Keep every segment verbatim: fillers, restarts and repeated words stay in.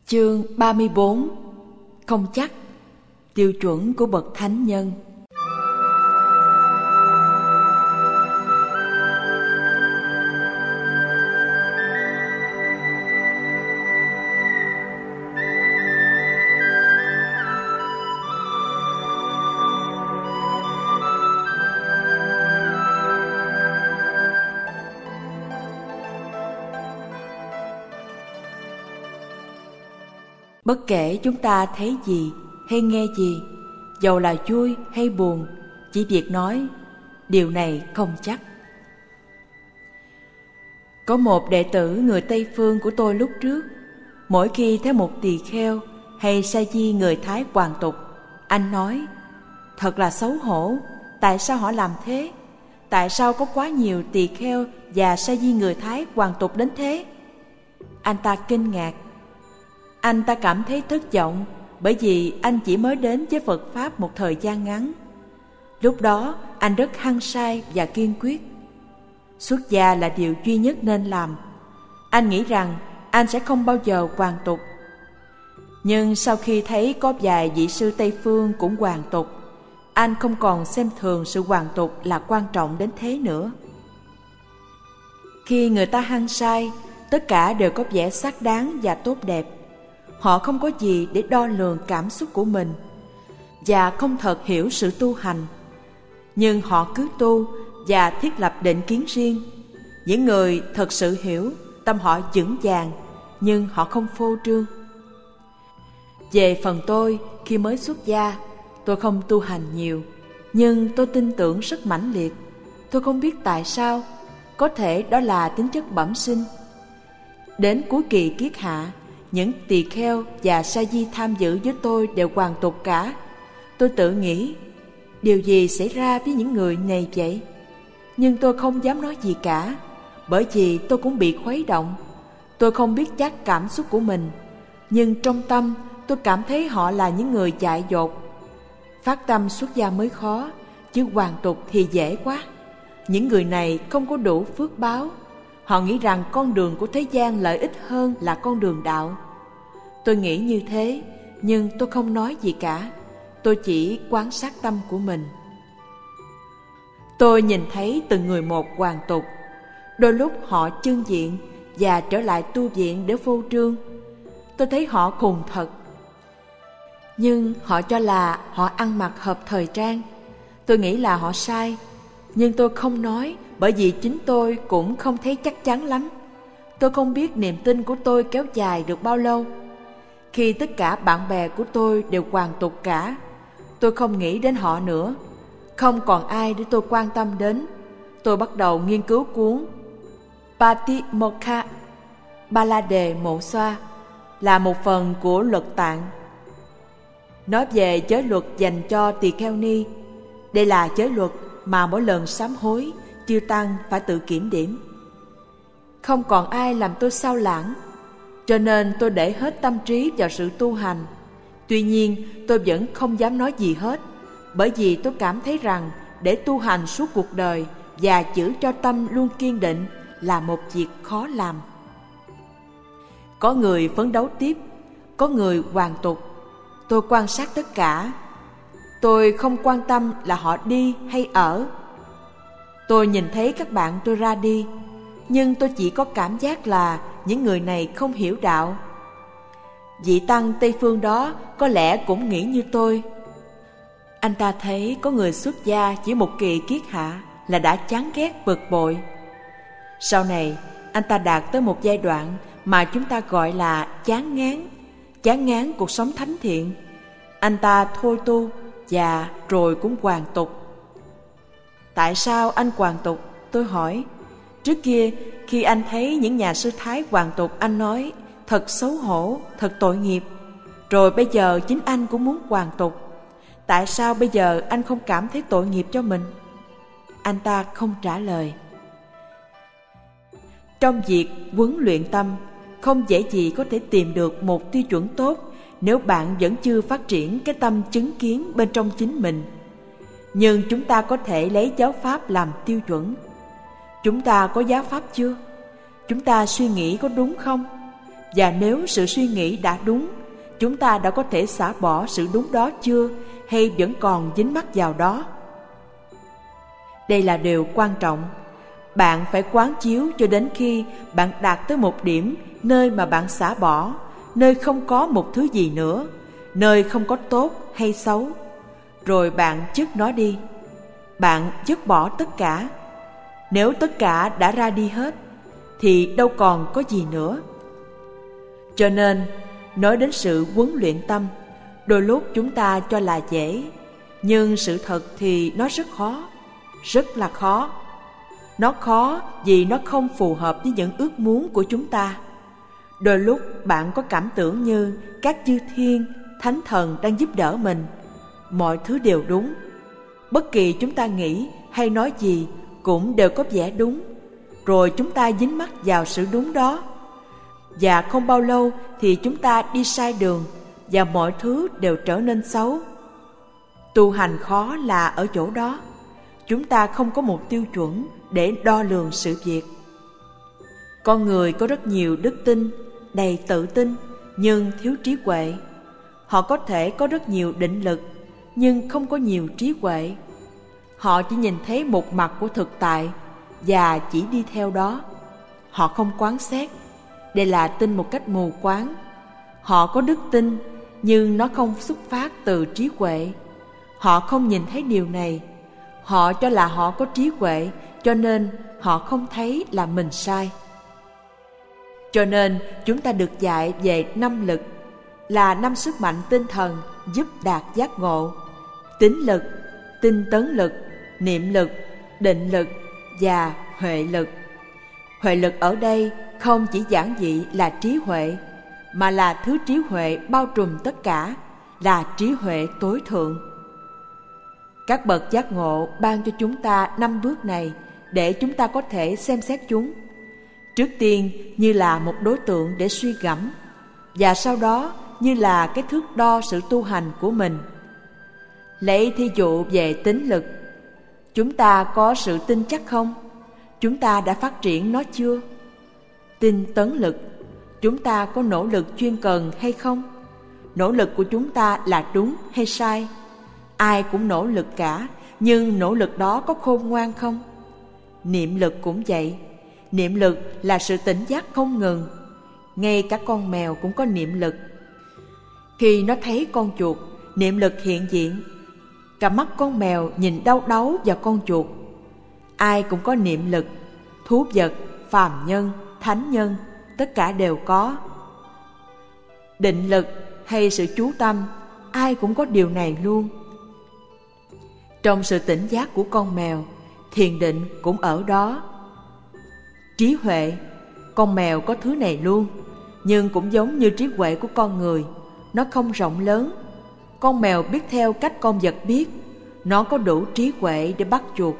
Chương ba mươi bốn. Không chắc. Tiêu chuẩn của bậc thánh nhân. Bất kể chúng ta thấy gì hay nghe gì, dầu là vui hay buồn, chỉ việc nói điều này không chắc. Có một đệ tử người Tây Phương của tôi lúc trước, mỗi khi thấy một tỳ kheo hay sa di người Thái hoàn tục, anh nói: thật là xấu hổ, tại sao họ làm thế? Tại sao có quá nhiều tỳ kheo và sa di người Thái hoàn tục đến thế? Anh ta kinh ngạc. Anh ta cảm thấy thất vọng bởi vì anh chỉ mới đến với Phật Pháp một thời gian ngắn. Lúc đó anh rất hăng say và kiên quyết. Xuất gia là điều duy nhất nên làm. Anh nghĩ rằng anh sẽ không bao giờ hoàn tục. Nhưng sau khi thấy có vài vị sư Tây Phương cũng hoàn tục, anh không còn xem thường sự hoàn tục là quan trọng đến thế nữa. Khi người ta hăng say, tất cả đều có vẻ xác đáng và tốt đẹp. Họ không có gì để đo lường cảm xúc của mình và không thật hiểu sự tu hành. Nhưng họ cứ tu và thiết lập định kiến riêng. Những người thật sự hiểu, tâm họ vững vàng, nhưng họ không phô trương. Về phần tôi, khi mới xuất gia, tôi không tu hành nhiều, nhưng tôi tin tưởng rất mãnh liệt. Tôi không biết tại sao, có thể đó là tính chất bẩm sinh. Đến cuối kỳ kiết hạ, những tỳ kheo và sa di tham dự với tôi đều hoàn tục cả. Tôi tự nghĩ, điều gì xảy ra với những người này vậy? Nhưng tôi không dám nói gì cả, bởi vì tôi cũng bị khuấy động. Tôi không biết chắc cảm xúc của mình, nhưng trong tâm tôi cảm thấy họ là những người dại dột. Phát tâm xuất gia mới khó, chứ hoàn tục thì dễ quá. Những người này không có đủ phước báo. Họ nghĩ rằng con đường của thế gian lợi ích hơn là con đường đạo. Tôi nghĩ như thế, nhưng tôi không nói gì cả. Tôi chỉ quan sát tâm của mình. Tôi nhìn thấy từng người một hoàn tục. Đôi lúc họ chưng diện và trở lại tu viện để phô trương. Tôi thấy họ khùng thật. Nhưng họ cho là họ ăn mặc hợp thời trang. Tôi nghĩ là họ sai, nhưng tôi không nói, bởi vì chính tôi cũng không thấy chắc chắn lắm. Tôi không biết niềm tin của tôi kéo dài được bao lâu. Khi tất cả bạn bè của tôi đều hoàn tục cả, tôi không nghĩ đến họ nữa. Không còn ai để tôi quan tâm đến. Tôi bắt đầu nghiên cứu cuốn Patimokkha Ba La Đề Mộ Xoa, là một phần của luật tạng, nói về giới luật dành cho tỳ kheo ni. Đây là giới luật mà mỗi lần sám hối, chư tăng phải tự kiểm điểm. Không còn ai làm tôi sao lãng, cho nên tôi để hết tâm trí vào sự tu hành. Tuy nhiên tôi vẫn không dám nói gì hết, bởi vì tôi cảm thấy rằng để tu hành suốt cuộc đời và giữ cho tâm luôn kiên định là một việc khó làm. Có người phấn đấu tiếp, có người hoàn tục. Tôi quan sát tất cả. Tôi không quan tâm là họ đi hay ở. Tôi nhìn thấy các bạn tôi ra đi, nhưng tôi chỉ có cảm giác là những người này không hiểu đạo. Vị tăng Tây Phương đó có lẽ cũng nghĩ như tôi. Anh ta thấy có người xuất gia chỉ một kỳ kiết hạ là đã chán ghét bực bội. Sau này anh ta đạt tới một giai đoạn mà chúng ta gọi là chán ngán, chán ngán cuộc sống thánh thiện. Anh ta thôi tu và rồi cũng hoàn tục. Tại sao anh hoàn tục? Tôi hỏi. Trước kia khi anh thấy những nhà sư Thái hoàn tục, anh nói thật xấu hổ, thật tội nghiệp. Rồi bây giờ chính anh cũng muốn hoàn tục. Tại sao bây giờ anh không cảm thấy tội nghiệp cho mình? Anh ta không trả lời. Trong việc huấn luyện tâm, không dễ gì có thể tìm được một tiêu chuẩn tốt nếu bạn vẫn chưa phát triển cái tâm chứng kiến bên trong chính mình. Nhưng chúng ta có thể lấy giáo pháp làm tiêu chuẩn. Chúng ta có giáo pháp chưa? Chúng ta suy nghĩ có đúng không? Và nếu sự suy nghĩ đã đúng, chúng ta đã có thể xả bỏ sự đúng đó chưa, hay vẫn còn dính mắc vào đó? Đây là điều quan trọng. Bạn phải quán chiếu cho đến khi bạn đạt tới một điểm nơi mà bạn xả bỏ, nơi không có một thứ gì nữa, nơi không có tốt hay xấu. Rồi bạn dứt nó đi. Bạn dứt bỏ tất cả. Nếu tất cả đã ra đi hết, thì đâu còn có gì nữa. Cho nên, nói đến sự huấn luyện tâm, đôi lúc chúng ta cho là dễ, nhưng sự thật thì nó rất khó, rất là khó. Nó khó vì nó không phù hợp với những ước muốn của chúng ta. Đôi lúc bạn có cảm tưởng như các chư thiên, thánh thần đang giúp đỡ mình. Mọi thứ đều đúng. Bất kỳ chúng ta nghĩ hay nói gì cũng đều có vẻ đúng. Rồi chúng ta dính mắc vào sự đúng đó. Và không bao lâu thì chúng ta đi sai đường và mọi thứ đều trở nên xấu. Tu hành khó là ở chỗ đó. Chúng ta không có một tiêu chuẩn để đo lường sự việc. Con người có rất nhiều đức tin, đầy tự tin, nhưng thiếu trí huệ. Họ có thể có rất nhiều định lực, nhưng không có nhiều trí huệ. Họ chỉ nhìn thấy một mặt của thực tại và chỉ đi theo đó. Họ không quán xét. Đây là tin một cách mù quáng. Họ có đức tin, nhưng nó không xuất phát từ trí huệ. Họ không nhìn thấy điều này. Họ cho là họ có trí huệ, cho nên họ không thấy là mình sai. Cho nên chúng ta được dạy về năm lực, là năm sức mạnh tinh thần giúp đạt giác ngộ: tín lực, tinh tấn lực, niệm lực, định lực và huệ lực. Huệ lực ở đây không chỉ giản dị là trí huệ, mà là thứ trí huệ bao trùm tất cả, là trí huệ tối thượng. Các bậc giác ngộ ban cho chúng ta năm bước này để chúng ta có thể xem xét chúng. Trước tiên như là một đối tượng để suy gẫm, và sau đó như là cái thước đo sự tu hành của mình. Lấy thí dụ về tín lực. Chúng ta có sự tin chắc không? Chúng ta đã phát triển nó chưa? Tinh tấn lực. Chúng ta có nỗ lực chuyên cần hay không? Nỗ lực của chúng ta là đúng hay sai? Ai cũng nỗ lực cả, nhưng nỗ lực đó có khôn ngoan không? Niệm lực cũng vậy. Niệm lực là sự tỉnh giác không ngừng. Ngay cả con mèo cũng có niệm lực. Khi nó thấy con chuột, niệm lực hiện diện. Cả mắt con mèo nhìn đau đáu vào con chuột. Ai cũng có niệm lực. Thú vật, phàm nhân, thánh nhân, tất cả đều có. Định lực hay sự chú tâm, ai cũng có điều này luôn. Trong sự tỉnh giác của con mèo, thiền định cũng ở đó. Trí huệ, con mèo có thứ này luôn, nhưng cũng giống như trí huệ của con người, nó không rộng lớn. Con mèo biết theo cách con vật biết, nó có đủ trí huệ để bắt chuột.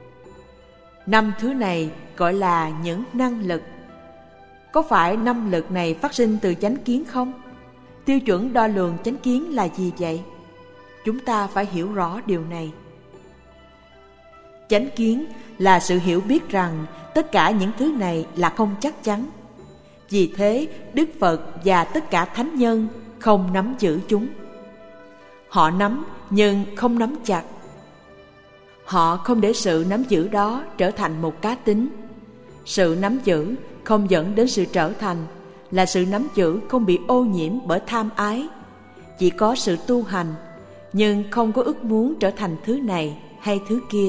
Năm thứ này gọi là những năng lực. Có phải năm lực này phát sinh từ chánh kiến không? Tiêu chuẩn đo lường chánh kiến là gì vậy? Chúng ta phải hiểu rõ điều này. Chánh kiến là sự hiểu biết rằng tất cả những thứ này là không chắc chắn. Vì thế, Đức Phật và tất cả thánh nhân không nắm giữ chúng. Họ nắm nhưng không nắm chặt. Họ không để sự nắm giữ đó trở thành một cá tính. Sự nắm giữ không dẫn đến sự trở thành, là sự nắm giữ không bị ô nhiễm bởi tham ái. Chỉ có sự tu hành, nhưng không có ước muốn trở thành thứ này hay thứ kia.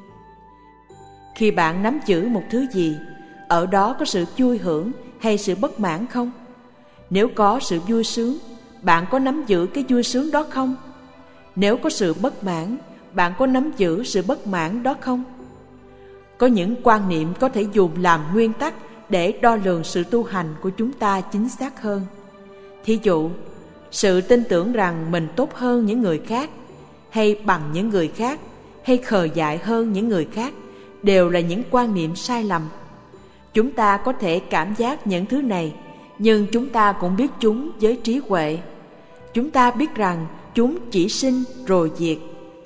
Khi bạn nắm giữ một thứ gì, ở đó có sự vui hưởng hay sự bất mãn không? Nếu có sự vui sướng, bạn có nắm giữ cái vui sướng đó không? Nếu có sự bất mãn, bạn có nắm giữ sự bất mãn đó không? Có những quan niệm có thể dùng làm nguyên tắc để đo lường sự tu hành của chúng ta chính xác hơn. Thí dụ, sự tin tưởng rằng mình tốt hơn những người khác, hay bằng những người khác, hay khờ dại hơn những người khác, đều là những quan niệm sai lầm. Chúng ta có thể cảm giác những thứ này, nhưng chúng ta cũng biết chúng với trí huệ. Chúng ta biết rằng chúng chỉ sinh rồi diệt.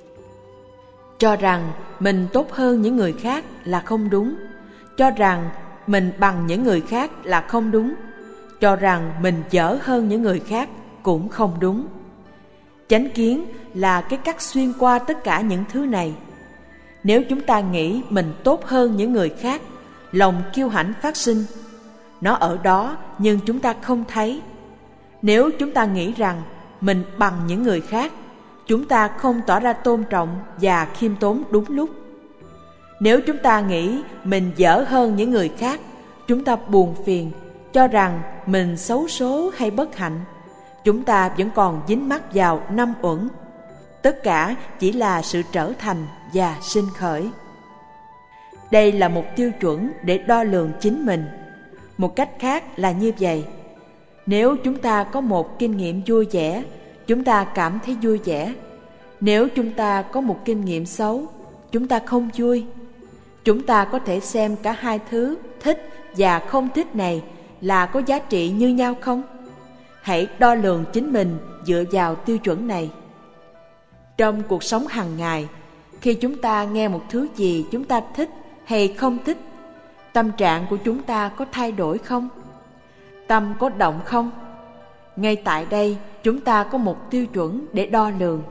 Cho rằng mình tốt hơn những người khác là không đúng. Cho rằng mình bằng những người khác là không đúng. cho rằng mình dở hơn những người khác cũng không đúng. Chánh kiến là cái cắt xuyên qua tất cả những thứ này. Nếu chúng ta nghĩ mình tốt hơn những người khác, lòng kiêu hãnh phát sinh. Nó ở đó nhưng chúng ta không thấy. Nếu chúng ta nghĩ rằng mình bằng những người khác, chúng ta không tỏ ra tôn trọng và khiêm tốn đúng lúc. Nếu chúng ta nghĩ mình dở hơn những người khác, chúng ta buồn phiền, cho rằng mình xấu số hay bất hạnh. Chúng ta vẫn còn dính mắc vào năm uẩn. Tất cả chỉ là sự trở thành và sinh khởi. Đây là một tiêu chuẩn để đo lường chính mình. Một cách khác là như vậy. Nếu chúng ta có một kinh nghiệm vui vẻ, chúng ta cảm thấy vui vẻ. Nếu chúng ta có một kinh nghiệm xấu, chúng ta không vui. Chúng ta có thể xem cả hai thứ thích và không thích này là có giá trị như nhau không? Hãy đo lường chính mình dựa vào tiêu chuẩn này. Trong cuộc sống hàng ngày, khi chúng ta nghe một thứ gì chúng ta thích hay không thích, tâm trạng của chúng ta có thay đổi không? Tâm có động không? Ngay tại đây, chúng ta có một tiêu chuẩn để đo lường.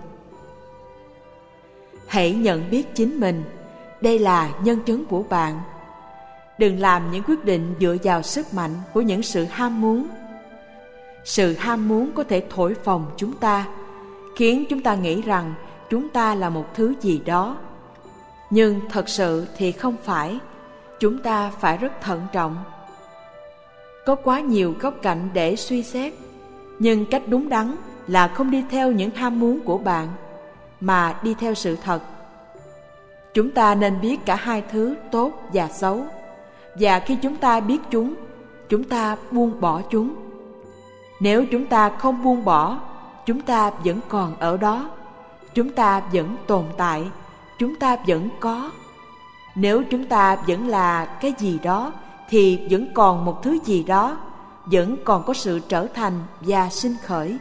Hãy nhận biết chính mình. Đây là nhân chứng của bạn. Đừng làm những quyết định dựa vào sức mạnh của những sự ham muốn. Sự ham muốn có thể thổi phồng chúng ta, khiến chúng ta nghĩ rằng chúng ta là một thứ gì đó. Nhưng thật sự thì không phải. Chúng ta phải rất thận trọng. Có quá nhiều góc cạnh để suy xét, nhưng cách đúng đắn là không đi theo những ham muốn của bạn, mà đi theo sự thật. Chúng ta nên biết cả hai thứ tốt và xấu, và khi chúng ta biết chúng, chúng ta buông bỏ chúng. Nếu chúng ta không buông bỏ, chúng ta vẫn còn ở đó, chúng ta vẫn tồn tại, chúng ta vẫn có. Nếu chúng ta vẫn là cái gì đó, thì vẫn còn một thứ gì đó, vẫn còn có sự trở thành và sinh khởi.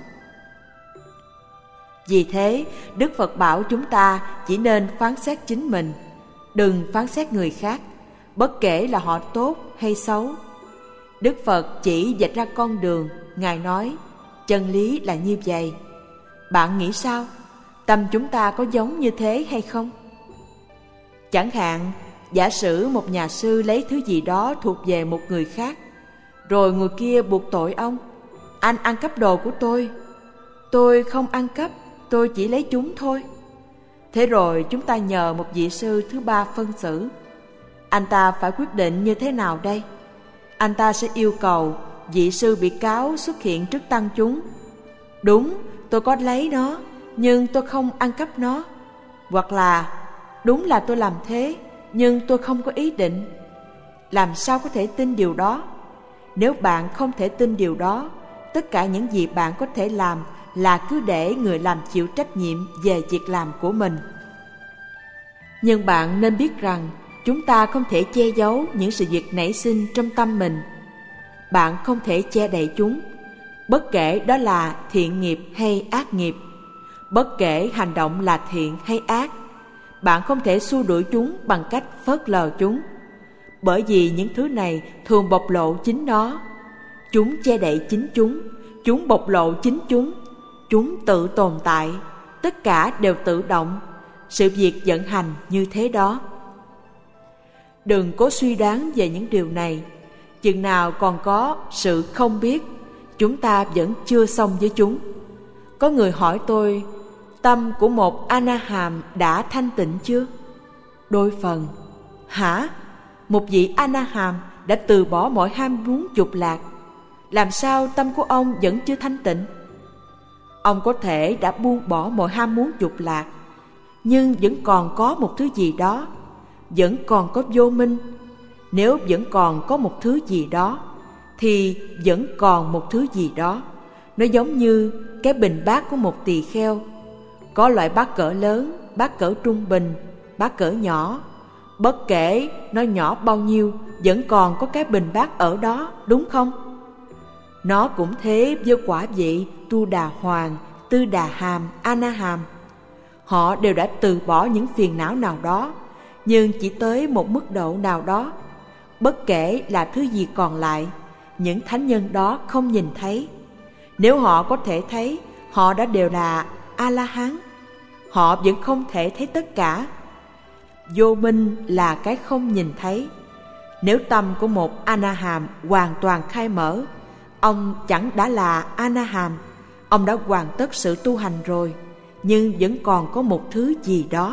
Vì thế, Đức Phật bảo chúng ta chỉ nên phán xét chính mình, đừng phán xét người khác, bất kể là họ tốt hay xấu. Đức Phật chỉ vạch ra con đường. Ngài nói, chân lý là như vậy. Bạn nghĩ sao? Tâm chúng ta có giống như thế hay không? Chẳng hạn, giả sử một nhà sư lấy thứ gì đó thuộc về một người khác, rồi người kia buộc tội ông. Anh ăn cắp đồ của tôi. Tôi không ăn cắp, tôi chỉ lấy chúng thôi. Thế rồi chúng ta nhờ một vị sư thứ ba phân xử. Anh ta phải quyết định như thế nào đây? Anh ta sẽ yêu cầu vị sư bị cáo xuất hiện trước tăng chúng. Đúng, tôi có lấy nó, nhưng tôi không ăn cắp nó. Hoặc là, đúng là tôi làm thế, nhưng tôi không có ý định. Làm sao có thể tin điều đó? Nếu bạn không thể tin điều đó, tất cả những gì bạn có thể làm là cứ để người làm chịu trách nhiệm về việc làm của mình. Nhưng bạn nên biết rằng chúng ta không thể che giấu những sự việc nảy sinh trong tâm mình. Bạn không thể che đậy chúng, bất kể đó là thiện nghiệp hay ác nghiệp, bất kể hành động là thiện hay ác. Bạn không thể xua đuổi chúng bằng cách phớt lờ chúng, bởi vì những thứ này thường bộc lộ chính nó. Chúng che đậy chính chúng, chúng bộc lộ chính chúng, chúng tự tồn tại, tất cả đều tự động. Sự việc vận hành như thế đó. Đừng cố suy đoán về những điều này. Chừng nào còn có sự không biết, chúng ta vẫn chưa xong với chúng. Có người hỏi tôi, tâm của một A-na-hàm đã thanh tịnh chưa? Đôi phần. Hả? Một vị A-na-hàm đã từ bỏ mọi ham muốn dục lạc. Làm sao tâm của ông vẫn chưa thanh tịnh? Ông có thể đã buông bỏ mọi ham muốn dục lạc, nhưng vẫn còn có một thứ gì đó, vẫn còn có vô minh. Nếu vẫn còn có một thứ gì đó, thì vẫn còn một thứ gì đó. Nó giống như cái bình bát của một tỳ kheo. Có loại bát cỡ lớn, bát cỡ trung bình, bát cỡ nhỏ. Bất kể nó nhỏ bao nhiêu, vẫn còn có cái bình bát ở đó, đúng không? Nó cũng thế với quả vị Tu Đà Hoàng, Tư Đà Hàm, A-na-hàm. Họ đều đã từ bỏ những phiền não nào đó, nhưng chỉ tới một mức độ nào đó. Bất kể là thứ gì còn lại, những thánh nhân đó không nhìn thấy. Nếu họ có thể thấy, họ đã đều là A-la-hán. Họ vẫn không thể thấy tất cả. Vô minh là cái không nhìn thấy. Nếu tâm của một A-na-hàm hoàn toàn khai mở, ông chẳng đã là A-na-hàm. Ông đã hoàn tất sự tu hành rồi, nhưng vẫn còn có một thứ gì đó.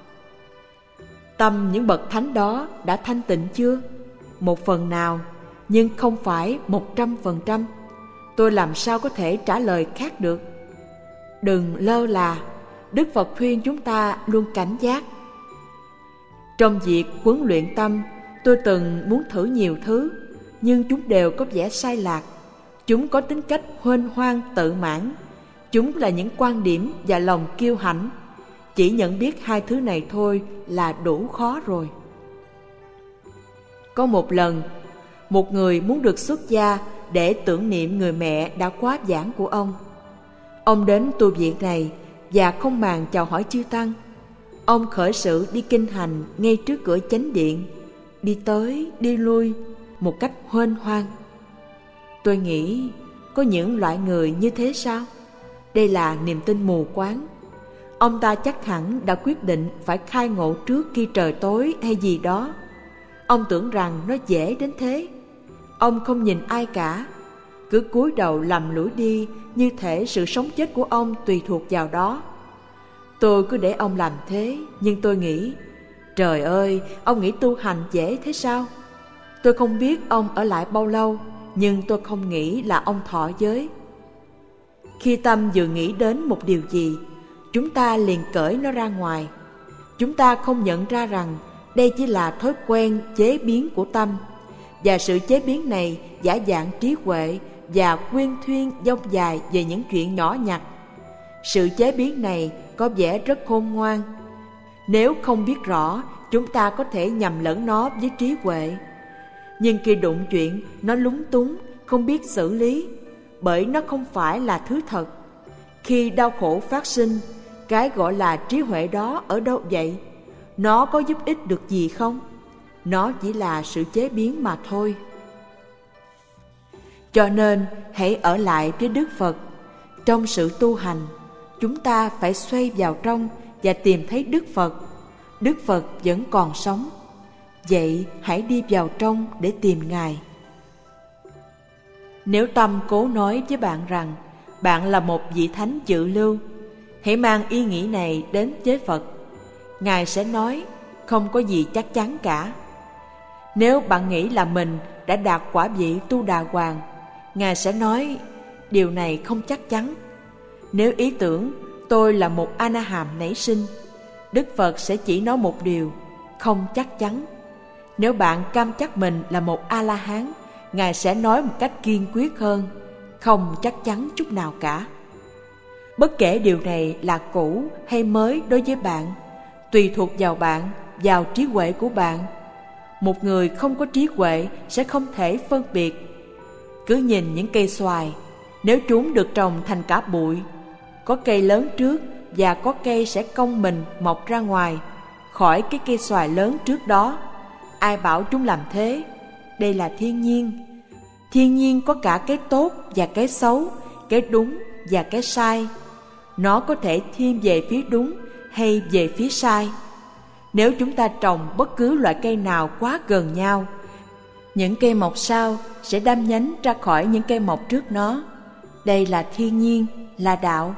Tâm những bậc thánh đó đã thanh tịnh chưa? Một phần nào, nhưng không phải một trăm phần trăm. Tôi làm sao có thể trả lời khác được? Đừng lơ là. Đức Phật khuyên chúng ta luôn cảnh giác. Trong việc huấn luyện tâm, tôi từng muốn thử nhiều thứ, nhưng chúng đều có vẻ sai lạc. Chúng có tính cách huênh hoang tự mãn. Chúng là những quan điểm và lòng kiêu hãnh. Chỉ nhận biết hai thứ này thôi là đủ khó rồi. Có một lần, một người muốn được xuất gia để tưởng niệm người mẹ đã quá giảng của ông. Ông đến tu viện này và không màng chào hỏi chư tăng. Ông khởi sự đi kinh hành ngay trước cửa chánh điện, đi tới đi lui một cách huênh hoang. Tôi nghĩ, có những loại người như thế sao? Đây là niềm tin mù quáng. Ông ta chắc hẳn đã quyết định phải khai ngộ trước khi trời tối hay gì đó. Ông tưởng rằng nó dễ đến thế. Ông không nhìn ai cả, cứ cúi đầu lầm lũi đi, như thể sự sống chết của ông tùy thuộc vào đó. Tôi cứ để ông làm thế, nhưng tôi nghĩ, trời ơi, ông nghĩ tu hành dễ thế sao? Tôi không biết ông ở lại bao lâu, nhưng tôi không nghĩ là ông thọ giới. Khi tâm vừa nghĩ đến một điều gì, chúng ta liền cởi nó ra ngoài. Chúng ta không nhận ra rằng đây chỉ là thói quen chế biến của tâm, và sự chế biến này giả dạng trí huệ và quyên thuyên dông dài về những chuyện nhỏ nhặt. Sự chế biến này có vẻ rất khôn ngoan. Nếu không biết rõ, chúng ta có thể nhầm lẫn nó với trí huệ. Nhưng khi đụng chuyện, nó lúng túng, không biết xử lý, bởi nó không phải là thứ thật. Khi đau khổ phát sinh, cái gọi là trí huệ đó ở đâu vậy? Nó có giúp ích được gì không? Nó chỉ là sự chế biến mà thôi. Cho nên, hãy ở lại với Đức Phật. Trong sự tu hành, chúng ta phải xoay vào trong và tìm thấy Đức Phật. Đức Phật vẫn còn sống. Vậy hãy đi vào trong để tìm Ngài. Nếu tâm cố nói với bạn rằng bạn là một vị thánh dự lưu, hãy mang ý nghĩ này đến với Phật. Ngài sẽ nói, không có gì chắc chắn cả. Nếu bạn nghĩ là mình đã đạt quả vị Tu Đà Hoàng, Ngài sẽ nói, điều này không chắc chắn. Nếu ý tưởng tôi là một A-na-hàm nảy sinh, Đức Phật sẽ chỉ nói một điều, không chắc chắn. Nếu bạn cam chắc mình là một A-la-hán, Ngài sẽ nói một cách kiên quyết hơn, không chắc chắn chút nào cả. Bất kể điều này là cũ hay mới đối với bạn, tùy thuộc vào bạn, vào trí huệ của bạn. Một người không có trí huệ sẽ không thể phân biệt. Cứ nhìn những cây xoài, nếu chúng được trồng thành cả bụi, có cây lớn trước và có cây sẽ cong mình mọc ra ngoài khỏi cái cây xoài lớn trước đó. Ai bảo chúng làm thế? Đây là thiên nhiên. Thiên nhiên có cả cái tốt và cái xấu, cái đúng và cái sai. Nó có thể thiên về phía đúng hay về phía sai. Nếu chúng ta trồng bất cứ loại cây nào quá gần nhau, những cây mọc sau sẽ đâm nhánh ra khỏi những cây mọc trước nó. Đây là thiên nhiên, là đạo.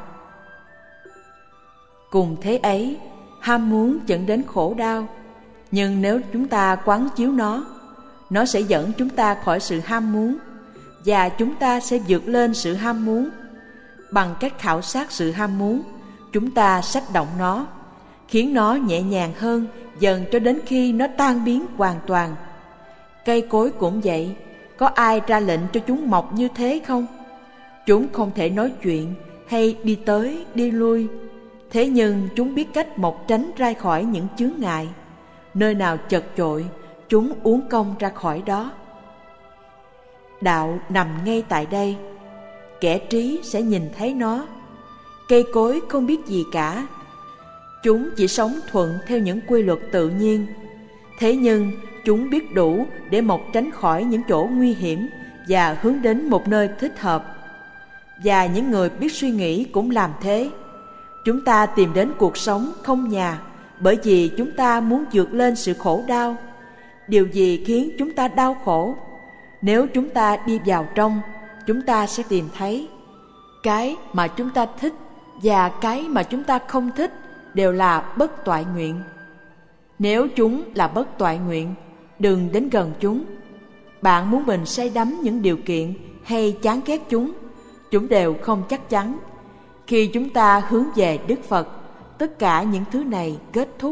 Cùng thế ấy, ham muốn dẫn đến khổ đau. Nhưng nếu chúng ta quán chiếu nó, nó sẽ dẫn chúng ta khỏi sự ham muốn, và chúng ta sẽ vượt lên sự ham muốn. Bằng cách khảo sát sự ham muốn, chúng ta xách động nó, khiến nó nhẹ nhàng hơn dần cho đến khi nó tan biến hoàn toàn. Cây cối cũng vậy, có ai ra lệnh cho chúng mọc như thế không? Chúng không thể nói chuyện hay đi tới đi lui, thế nhưng chúng biết cách mọc tránh ra khỏi những chướng ngại. Nơi nào chật chội, chúng uốn cong ra khỏi đó. Đạo nằm ngay tại đây. Kẻ trí sẽ nhìn thấy nó. Cây cối không biết gì cả. Chúng chỉ sống thuận theo những quy luật tự nhiên. Thế nhưng chúng biết đủ để mọc tránh khỏi những chỗ nguy hiểm và hướng đến một nơi thích hợp. Và những người biết suy nghĩ cũng làm thế. Chúng ta tìm đến cuộc sống không nhà bởi vì chúng ta muốn vượt lên sự khổ đau. Điều gì khiến chúng ta đau khổ? Nếu chúng ta đi vào trong, chúng ta sẽ tìm thấy cái mà chúng ta thích và cái mà chúng ta không thích đều là bất toại nguyện. Nếu chúng là bất toại nguyện, đừng đến gần chúng. Bạn muốn mình say đắm những điều kiện hay chán ghét chúng, chúng đều không chắc chắn. Khi chúng ta hướng về Đức Phật, tất cả những thứ này kết thúc.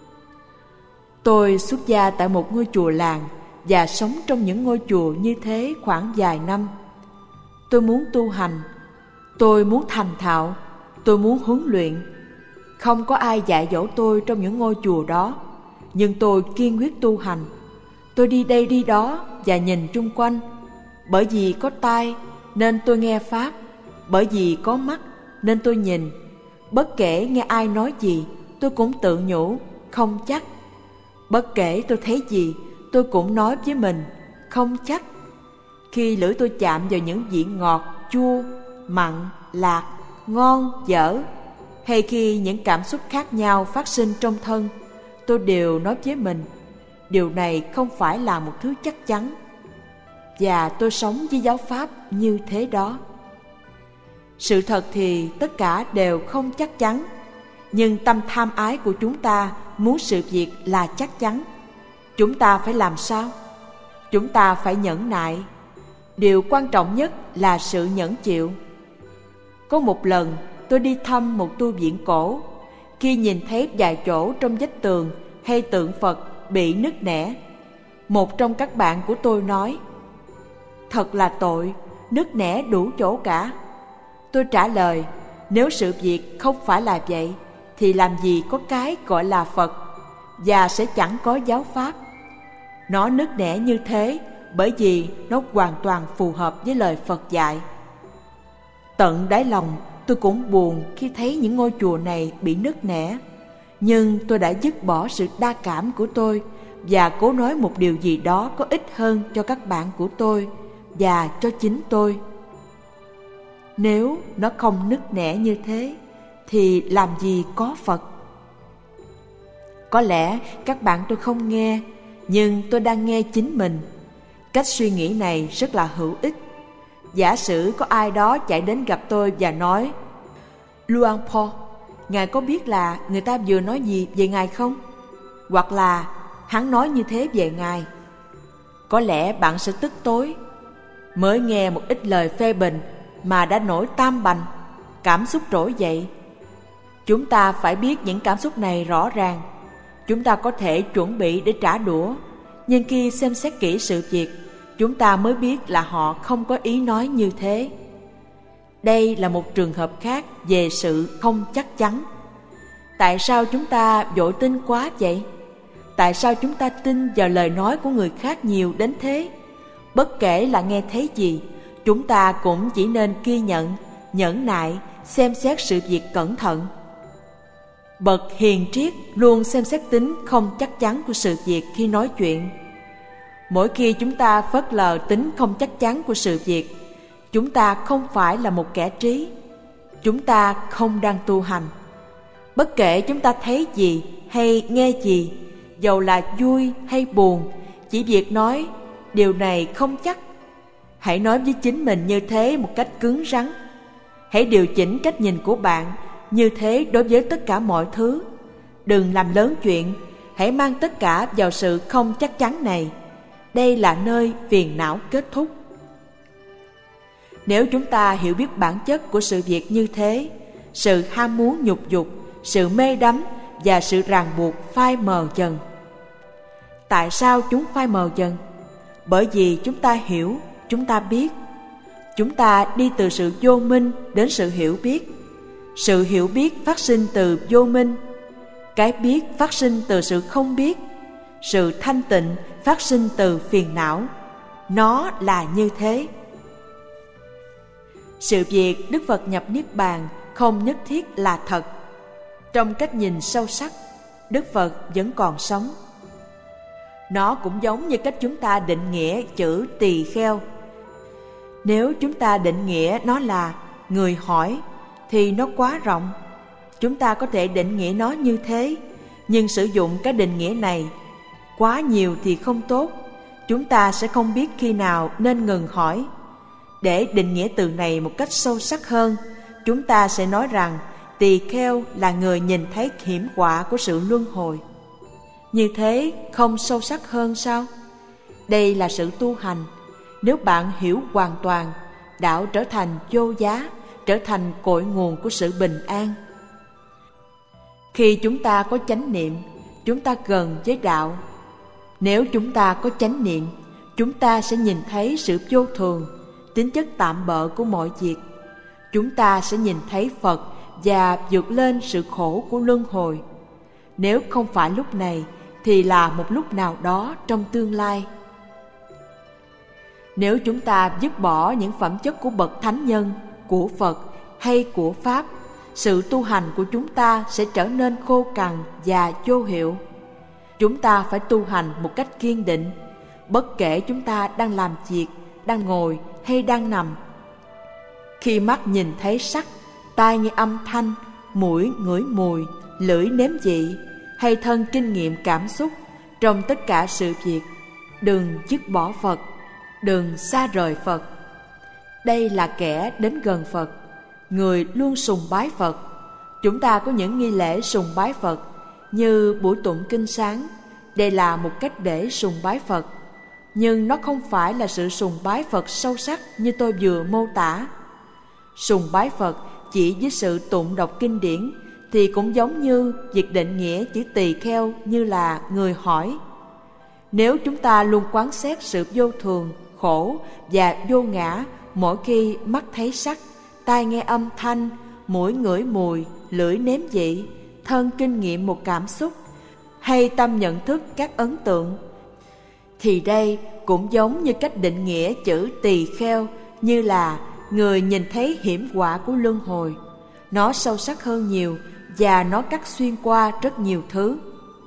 Tôi xuất gia tại một ngôi chùa làng và sống trong những ngôi chùa như thế khoảng vài năm. Tôi muốn tu hành, tôi muốn thành thạo, tôi muốn huấn luyện. Không có ai dạy dỗ tôi trong những ngôi chùa đó, nhưng tôi kiên quyết tu hành. Tôi đi đây đi đó và nhìn chung quanh. Bởi vì có tai nên tôi nghe Pháp, bởi vì có mắt nên tôi nhìn. Bất kể nghe ai nói gì, tôi cũng tự nhủ, không chắc. Bất kể tôi thấy gì, tôi cũng nói với mình, không chắc. Khi lưỡi tôi chạm vào những vị ngọt, chua, mặn, lạc, ngon, dở, hay khi những cảm xúc khác nhau phát sinh trong thân, tôi đều nói với mình, điều này không phải là một thứ chắc chắn. Và tôi sống với giáo pháp như thế đó. Sự thật thì tất cả đều không chắc chắn, nhưng tâm tham ái của chúng ta muốn sự việc là chắc chắn. Chúng ta phải làm sao? Chúng ta phải nhẫn nại. Điều quan trọng nhất là sự nhẫn chịu. Có một lần tôi đi thăm một tu viện cổ. Khi nhìn thấy vài chỗ trong vách tường hay tượng Phật bị nứt nẻ, một trong các bạn của tôi nói, thật là tội, nứt nẻ đủ chỗ cả. Tôi trả lời, nếu sự việc không phải là vậy thì làm gì có cái gọi là Phật, và sẽ chẳng có giáo pháp. Nó nứt nẻ như thế bởi vì nó hoàn toàn phù hợp với lời Phật dạy. Tận đáy lòng tôi cũng buồn khi thấy những ngôi chùa này bị nứt nẻ, nhưng tôi đã dứt bỏ sự đa cảm của tôi và cố nói một điều gì đó có ích hơn cho các bạn của tôi và cho chính tôi. Nếu nó không nứt nẻ như thế thì làm gì có Phật? Có lẽ các bạn tôi không nghe, nhưng tôi đang nghe chính mình. Cách suy nghĩ này rất là hữu ích. Giả sử có ai đó chạy đến gặp tôi và nói, Luang Po, Ngài có biết là người ta vừa nói gì về Ngài không? Hoặc là hắn nói như thế về Ngài. Có lẽ bạn sẽ tức tối. Mới nghe một ít lời phê bình mà đã nổi tam bành, cảm xúc trỗi dậy. Chúng ta phải biết những cảm xúc này rõ ràng. Chúng ta có thể chuẩn bị để trả đũa, nhưng khi xem xét kỹ sự việc, chúng ta mới biết là họ không có ý nói như thế. Đây là một trường hợp khác về sự không chắc chắn. Tại sao chúng ta vội tin quá vậy? Tại sao chúng ta tin vào lời nói của người khác nhiều đến thế? Bất kể là nghe thấy gì, chúng ta cũng chỉ nên ghi nhận, nhẫn nại, xem xét sự việc cẩn thận. Bậc hiền triết luôn xem xét tính không chắc chắn của sự việc khi nói chuyện. Mỗi khi chúng ta phớt lờ tính không chắc chắn của sự việc, chúng ta không phải là một kẻ trí. Chúng ta không đang tu hành. Bất kể chúng ta thấy gì hay nghe gì, dầu là vui hay buồn, chỉ việc nói điều này không chắc. Hãy nói với chính mình như thế một cách cứng rắn. Hãy điều chỉnh cách nhìn của bạn như thế đối với tất cả mọi thứ. Đừng làm lớn chuyện. Hãy mang tất cả vào sự không chắc chắn này. Đây là nơi phiền não kết thúc. Nếu chúng ta hiểu biết bản chất của sự việc như thế, sự ham muốn nhục dục, sự mê đắm và sự ràng buộc phai mờ dần. Tại sao chúng phai mờ dần? Bởi vì chúng ta hiểu, chúng ta biết. Chúng ta đi từ sự vô minh đến sự hiểu biết. Sự hiểu biết phát sinh từ vô minh. Cái biết phát sinh từ sự không biết. Sự thanh tịnh phát sinh từ phiền não. Nó là như thế. Sự việc Đức Phật nhập Niết Bàn không nhất thiết là thật. Trong cách nhìn sâu sắc, Đức Phật vẫn còn sống. Nó cũng giống như cách chúng ta định nghĩa chữ tỳ kheo. Nếu chúng ta định nghĩa nó là người hỏi thì nó quá rộng. Chúng ta có thể định nghĩa nó như thế, nhưng sử dụng cái định nghĩa này quá nhiều thì không tốt. Chúng ta sẽ không biết khi nào nên ngừng hỏi. Để định nghĩa từ này một cách sâu sắc hơn, chúng ta sẽ nói rằng tỳ kheo là người nhìn thấy hiểm họa của sự luân hồi. Như thế không sâu sắc hơn sao? Đây là sự tu hành. Nếu bạn hiểu hoàn toàn, đạo trở thành vô giá, trở thành cội nguồn của sự bình an. Khi chúng ta có chánh niệm, chúng ta gần với đạo. Nếu chúng ta có chánh niệm, chúng ta sẽ nhìn thấy sự vô thường, tính chất tạm bợ của mọi việc. Chúng ta sẽ nhìn thấy Phật và vượt lên sự khổ của luân hồi. Nếu không phải lúc này, thì là một lúc nào đó trong tương lai. Nếu chúng ta dứt bỏ những phẩm chất của bậc thánh nhân, của Phật hay của Pháp, sự tu hành của chúng ta sẽ trở nên khô cằn và vô hiệu. Chúng ta phải tu hành một cách kiên định, bất kể chúng ta đang làm việc, đang ngồi hay đang nằm. Khi mắt nhìn thấy sắc, tai nghe âm thanh, mũi ngửi mùi, lưỡi nếm vị, hay thân kinh nghiệm cảm xúc, trong tất cả sự việc, đừng dứt bỏ Phật, đừng xa rời Phật. Đây là kẻ đến gần Phật, người luôn sùng bái Phật. Chúng ta có những nghi lễ sùng bái Phật như buổi tụng kinh sáng. Đây là một cách để sùng bái Phật, nhưng nó không phải là sự sùng bái Phật sâu sắc như tôi vừa mô tả. Sùng bái Phật chỉ với sự tụng đọc kinh điển thì cũng giống như việc định nghĩa chữ tỳ kheo như là người hỏi. Nếu chúng ta luôn quán xét sự vô thường, khổ và vô ngã mỗi khi mắt thấy sắc, tai nghe âm thanh, mũi ngửi mùi, lưỡi nếm vị, thân kinh nghiệm một cảm xúc, hay tâm nhận thức các ấn tượng, thì đây cũng giống như cách định nghĩa chữ tỳ kheo như là người nhìn thấy hiểm họa của luân hồi. Nó sâu sắc hơn nhiều và nó cắt xuyên qua rất nhiều thứ.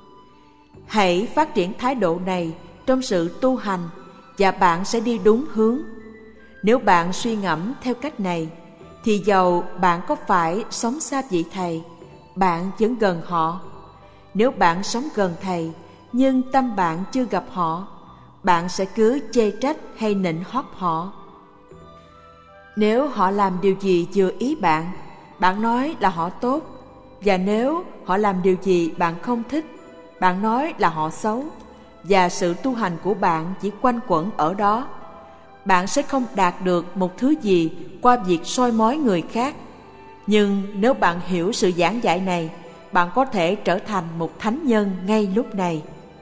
Hãy phát triển thái độ này trong sự tu hành và bạn sẽ đi đúng hướng. Nếu bạn suy ngẫm theo cách này, thì dầu bạn có phải sống xa vị thầy, bạn vẫn gần họ. Nếu bạn sống gần thầy, nhưng tâm bạn chưa gặp họ, bạn sẽ cứ chê trách hay nịnh hót họ. Nếu họ làm điều gì vừa ý bạn, bạn nói là họ tốt. Và nếu họ làm điều gì bạn không thích, bạn nói là họ xấu. Và sự tu hành của bạn chỉ quanh quẩn ở đó. Bạn sẽ không đạt được một thứ gì qua việc soi mói người khác. Nhưng nếu bạn hiểu sự giảng dạy này, bạn có thể trở thành một thánh nhân ngay lúc này.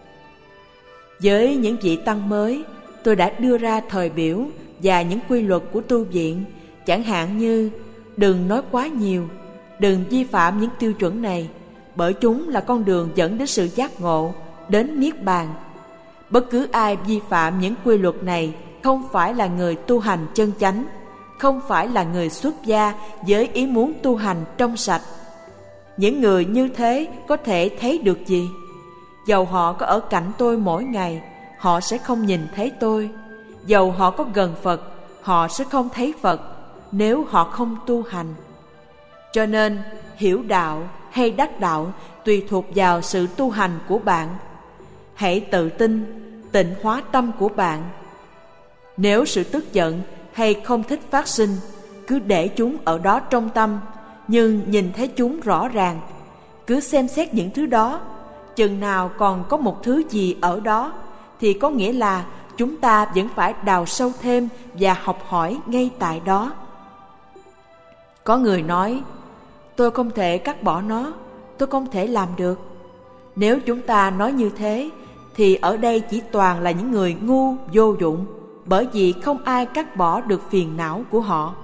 Với những vị tăng mới, tôi đã đưa ra thời biểu và những quy luật của tu viện, chẳng hạn như đừng nói quá nhiều, đừng vi phạm những tiêu chuẩn này, bởi chúng là con đường dẫn đến sự giác ngộ, đến niết bàn. Bất cứ ai vi phạm những quy luật này không phải là người tu hành chân chánh, không phải là người xuất gia với ý muốn tu hành trong sạch. Những người như thế có thể thấy được gì? Dầu họ có ở cạnh tôi mỗi ngày, họ sẽ không nhìn thấy tôi. Dầu họ có gần Phật, họ sẽ không thấy Phật nếu họ không tu hành. Cho nên, hiểu đạo hay đắc đạo tùy thuộc vào sự tu hành của bạn. Hãy tự tin, tịnh hóa tâm của bạn. Nếu sự tức giận hay không thích phát sinh, cứ để chúng ở đó trong tâm, nhưng nhìn thấy chúng rõ ràng. Cứ xem xét những thứ đó. Chừng nào còn có một thứ gì ở đó, thì có nghĩa là chúng ta vẫn phải đào sâu thêm và học hỏi ngay tại đó. Có người nói, tôi không thể cắt bỏ nó, tôi không thể làm được. Nếu chúng ta nói như thế, thì ở đây chỉ toàn là những người ngu vô dụng, bởi vì không ai cắt bỏ được phiền não của họ.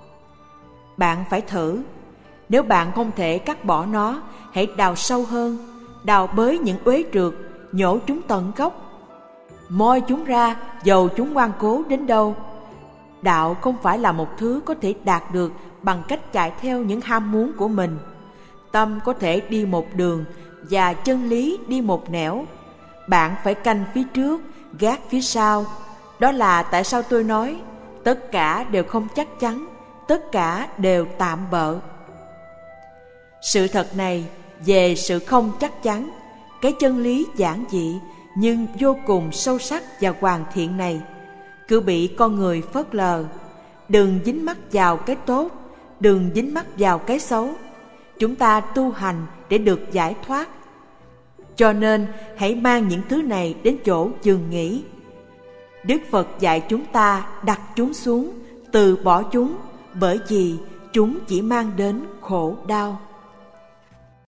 Bạn phải thử. Nếu bạn không thể cắt bỏ nó, hãy đào sâu hơn, đào bới những uế trượt, nhổ chúng tận gốc, moi chúng ra, dầu chúng ngoan cố đến đâu. Đạo không phải là một thứ có thể đạt được bằng cách chạy theo những ham muốn của mình. Tâm có thể đi một đường và chân lý đi một nẻo. Bạn phải canh phía trước, gác phía sau. Đó là tại sao tôi nói, tất cả đều không chắc chắn, tất cả đều tạm bợ. Sự thật này về sự không chắc chắn, cái chân lý giản dị nhưng vô cùng sâu sắc và hoàn thiện này cứ bị con người phớt lờ. Đừng dính mắc vào cái tốt, đừng dính mắc vào cái xấu. Chúng ta tu hành để được giải thoát. Cho nên hãy mang những thứ này đến chỗ dừng nghỉ. Đức Phật dạy chúng ta đặt chúng xuống, từ bỏ chúng, bởi vì chúng chỉ mang đến khổ đau.